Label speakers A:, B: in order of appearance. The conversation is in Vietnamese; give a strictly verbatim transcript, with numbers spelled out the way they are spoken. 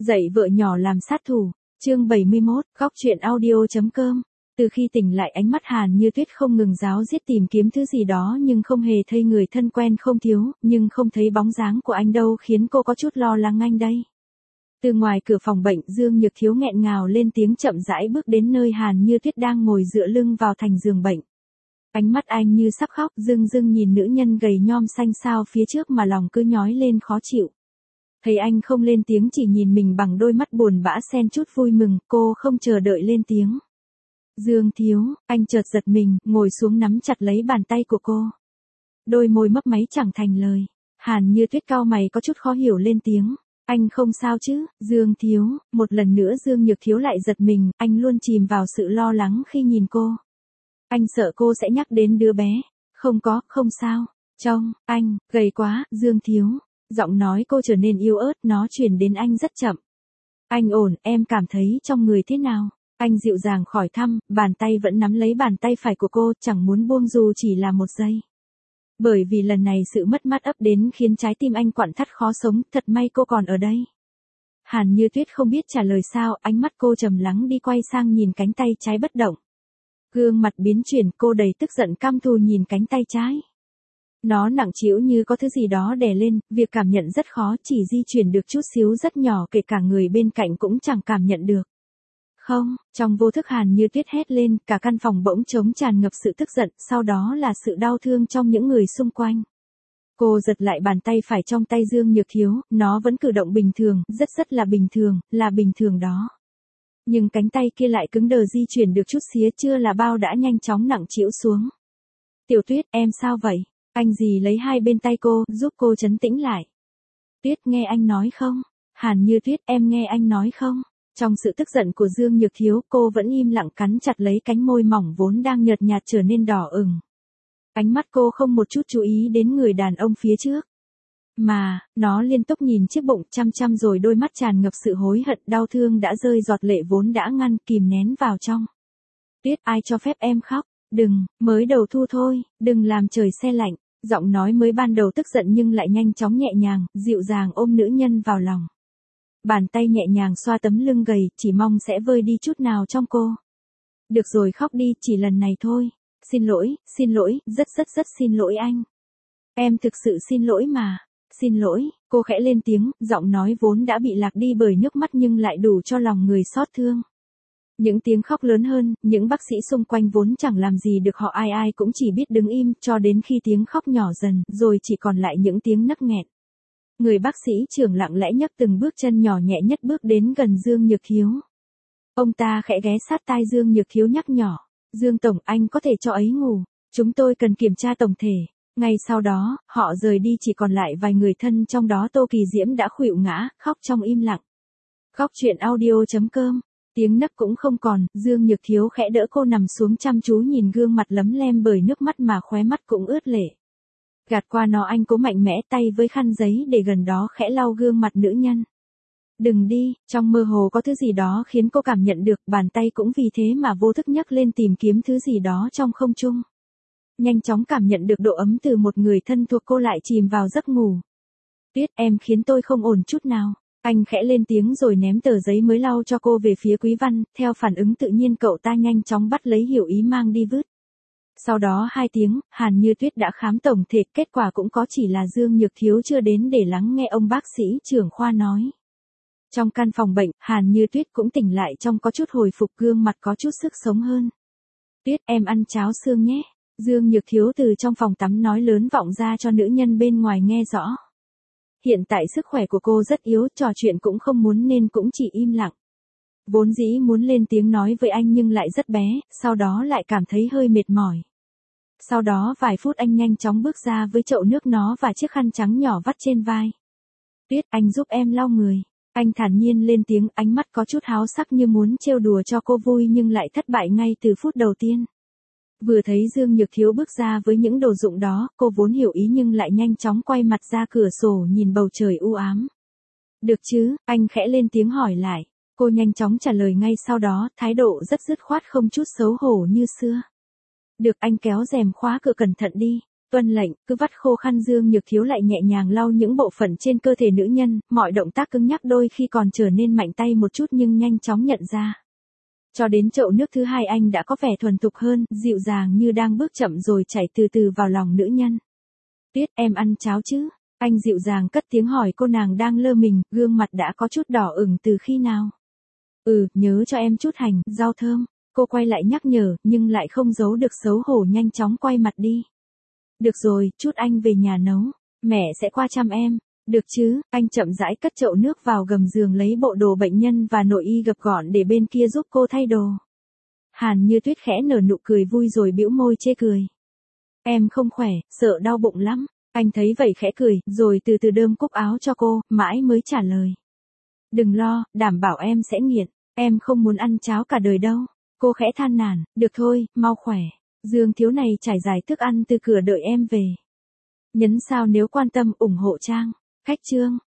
A: Dạy vợ nhỏ làm sát thủ, chương bảy mươi mốt, góc truyện audio.com. Từ khi tỉnh lại ánh mắt Hàn Như Tuyết không ngừng ráo riết tìm kiếm thứ gì đó nhưng không hề thấy người thân quen không thiếu, nhưng không thấy bóng dáng của anh đâu khiến cô có chút lo lắng anh đây. Từ ngoài cửa phòng bệnh Dương Nhược Thiếu nghẹn ngào lên tiếng chậm rãi bước đến nơi Hàn Như Tuyết đang ngồi dựa lưng vào thành giường bệnh. Ánh mắt anh như sắp khóc rưng rưng nhìn nữ nhân gầy nhom xanh xao phía trước mà lòng cứ nhói lên khó chịu. Thấy anh không lên tiếng chỉ nhìn mình bằng đôi mắt buồn bã xen chút vui mừng, cô không chờ đợi lên tiếng. Dương Thiếu, anh chợt giật mình, ngồi xuống nắm chặt lấy bàn tay của cô. Đôi môi mấp máy chẳng thành lời. Hàn Như Tuyết cau mày có chút khó hiểu lên tiếng. Anh không sao chứ, Dương Thiếu, một lần nữa Dương Nhược Thiếu lại giật mình, anh luôn chìm vào sự lo lắng khi nhìn cô. Anh sợ cô sẽ nhắc đến đứa bé. Không có, không sao. Trông, anh, gầy quá, Dương Thiếu. Giọng nói cô trở nên yếu ớt, nó truyền đến anh rất chậm. Anh ổn, em cảm thấy trong người thế nào? Anh dịu dàng khỏi thăm, bàn tay vẫn nắm lấy bàn tay phải của cô, chẳng muốn buông dù chỉ là một giây. Bởi vì lần này sự mất mát ấp đến khiến trái tim anh quặn thắt khó sống, thật may cô còn ở đây. Hàn Như Tuyết không biết trả lời sao, ánh mắt cô trầm lắng đi quay sang nhìn cánh tay trái bất động. Gương mặt biến chuyển, cô đầy tức giận căm thù nhìn cánh tay trái. Nó nặng trĩu như có thứ gì đó đè lên, việc cảm nhận rất khó, chỉ di chuyển được chút xíu rất nhỏ, kể cả người bên cạnh cũng chẳng cảm nhận được. Không, trong vô thức Hàn Như Tuyết hét lên, cả căn phòng bỗng trống tràn ngập sự tức giận, sau đó là sự đau thương trong những người xung quanh. Cô giật lại bàn tay phải trong tay Dương Nhược Thiếu, nó vẫn cử động bình thường, rất rất là bình thường, là bình thường đó. Nhưng cánh tay kia lại cứng đờ di chuyển được chút xía chưa là bao đã nhanh chóng nặng trĩu xuống. Tiểu Tuyết, em sao vậy? Anh dì lấy hai bên tay cô, giúp cô trấn tĩnh lại. Tuyết nghe anh nói không? Hàn Như Tuyết, em nghe anh nói không? Trong sự tức giận của Dương Nhược Thiếu, cô vẫn im lặng cắn chặt lấy cánh môi mỏng vốn đang nhợt nhạt trở nên đỏ ửng. Ánh mắt cô không một chút chú ý đến người đàn ông phía trước. Mà, nó liên tục nhìn chiếc bụng chăm chăm rồi đôi mắt tràn ngập sự hối hận đau thương đã rơi giọt lệ vốn đã ngăn kìm nén vào trong. Tuyết, ai cho phép em khóc? Đừng, mới đầu thu thôi, đừng làm trời se lạnh. Giọng nói mới ban đầu tức giận nhưng lại nhanh chóng nhẹ nhàng, dịu dàng ôm nữ nhân vào lòng. Bàn tay nhẹ nhàng xoa tấm lưng gầy, chỉ mong sẽ vơi đi chút nào trong cô. Được rồi khóc đi, chỉ lần này thôi. Xin lỗi, xin lỗi, rất rất rất xin lỗi anh. Em thực sự xin lỗi mà. Xin lỗi, cô khẽ lên tiếng, giọng nói vốn đã bị lạc đi bởi nước mắt nhưng lại đủ cho lòng người xót thương. Những tiếng khóc lớn hơn, những bác sĩ xung quanh vốn chẳng làm gì được họ ai ai cũng chỉ biết đứng im cho đến khi tiếng khóc nhỏ dần, rồi chỉ còn lại những tiếng nấc nghẹn. Người bác sĩ trưởng lặng lẽ nhấc từng bước chân nhỏ nhẹ nhất bước đến gần Dương Nhược Thiếu. Ông ta khẽ ghé sát tai Dương Nhược Thiếu nhắc nhỏ, Dương Tổng anh có thể cho ấy ngủ, chúng tôi cần kiểm tra tổng thể. Ngay sau đó, họ rời đi chỉ còn lại vài người thân trong đó Tô Kỳ Diễm đã khuỵu ngã, khóc trong im lặng. Góc truyện audio.com. Tiếng nấc cũng không còn, Dương Nhược Thiếu khẽ đỡ cô nằm xuống chăm chú nhìn gương mặt lấm lem bởi nước mắt mà khóe mắt cũng ướt lệ. Gạt qua nó anh cố mạnh mẽ tay với khăn giấy để gần đó khẽ lau gương mặt nữ nhân. Đừng đi, trong mơ hồ có thứ gì đó khiến cô cảm nhận được, bàn tay cũng vì thế mà vô thức nhấc lên tìm kiếm thứ gì đó trong không trung. Nhanh chóng cảm nhận được độ ấm từ một người thân thuộc cô lại chìm vào giấc ngủ. Tuyết em khiến tôi không ổn chút nào. Anh khẽ lên tiếng rồi ném tờ giấy mới lau cho cô về phía Quý Văn, theo phản ứng tự nhiên cậu ta nhanh chóng bắt lấy Hiểu Ý mang đi vứt. Sau đó hai tiếng, Hàn Như Tuyết đã khám tổng thể, kết quả cũng có chỉ là Dương Nhược Thiếu chưa đến để lắng nghe ông bác sĩ trưởng khoa nói. Trong căn phòng bệnh, Hàn Như Tuyết cũng tỉnh lại trong có chút hồi phục gương mặt có chút sức sống hơn. Tuyết em ăn cháo xương nhé. Dương Nhược Thiếu từ trong phòng tắm nói lớn vọng ra cho nữ nhân bên ngoài nghe rõ. Hiện tại sức khỏe của cô rất yếu, trò chuyện cũng không muốn nên cũng chỉ im lặng. Vốn dĩ muốn lên tiếng nói với anh nhưng lại rất bé, sau đó lại cảm thấy hơi mệt mỏi. Sau đó vài phút anh nhanh chóng bước ra với chậu nước nó và chiếc khăn trắng nhỏ vắt trên vai. Tuyết anh giúp em lau người. Anh thản nhiên lên tiếng, ánh mắt có chút háo sắc như muốn trêu đùa cho cô vui nhưng lại thất bại ngay từ phút đầu tiên. Vừa thấy Dương Nhược Thiếu bước ra với những đồ dụng đó, cô vốn hiểu ý nhưng lại nhanh chóng quay mặt ra cửa sổ nhìn bầu trời u ám. Được chứ, anh khẽ lên tiếng hỏi lại. Cô nhanh chóng trả lời ngay sau đó, thái độ rất dứt khoát không chút xấu hổ như xưa. Được anh kéo rèm khóa cửa cẩn thận đi. Tuân lệnh, cứ vắt khô khăn Dương Nhược Thiếu lại nhẹ nhàng lau những bộ phận trên cơ thể nữ nhân, mọi động tác cứng nhắc đôi khi còn trở nên mạnh tay một chút nhưng nhanh chóng nhận ra. Cho đến chậu nước thứ hai anh đã có vẻ thuần thục hơn, dịu dàng như đang bước chậm rồi chảy từ từ vào lòng nữ nhân. Tuyết, em ăn cháo chứ? Anh dịu dàng cất tiếng hỏi cô, nàng đang lơ mình, gương mặt đã có chút đỏ ửng từ khi nào. Ừ, nhớ cho em chút hành, rau thơm. Cô quay lại nhắc nhở, nhưng lại không giấu được xấu hổ, nhanh chóng quay mặt đi. Được rồi, chút anh về nhà nấu. Mẹ sẽ qua chăm em. Được chứ, anh chậm rãi cất chậu nước vào gầm giường lấy bộ đồ bệnh nhân và nội y gập gọn để bên kia giúp cô thay đồ. Hàn Như Tuyết khẽ nở nụ cười vui rồi bĩu môi chê cười. Em không khỏe, sợ đau bụng lắm. Anh thấy vậy khẽ cười, rồi từ từ đơm cúc áo cho cô, mãi mới trả lời. Đừng lo, đảm bảo em sẽ nghiện. Em không muốn ăn cháo cả đời đâu. Cô khẽ than nản, được thôi, mau khỏe. Dương Thiếu này trải dài thức ăn từ cửa đợi em về. Nhấn sao nếu quan tâm, ủng hộ trang. Khách chương.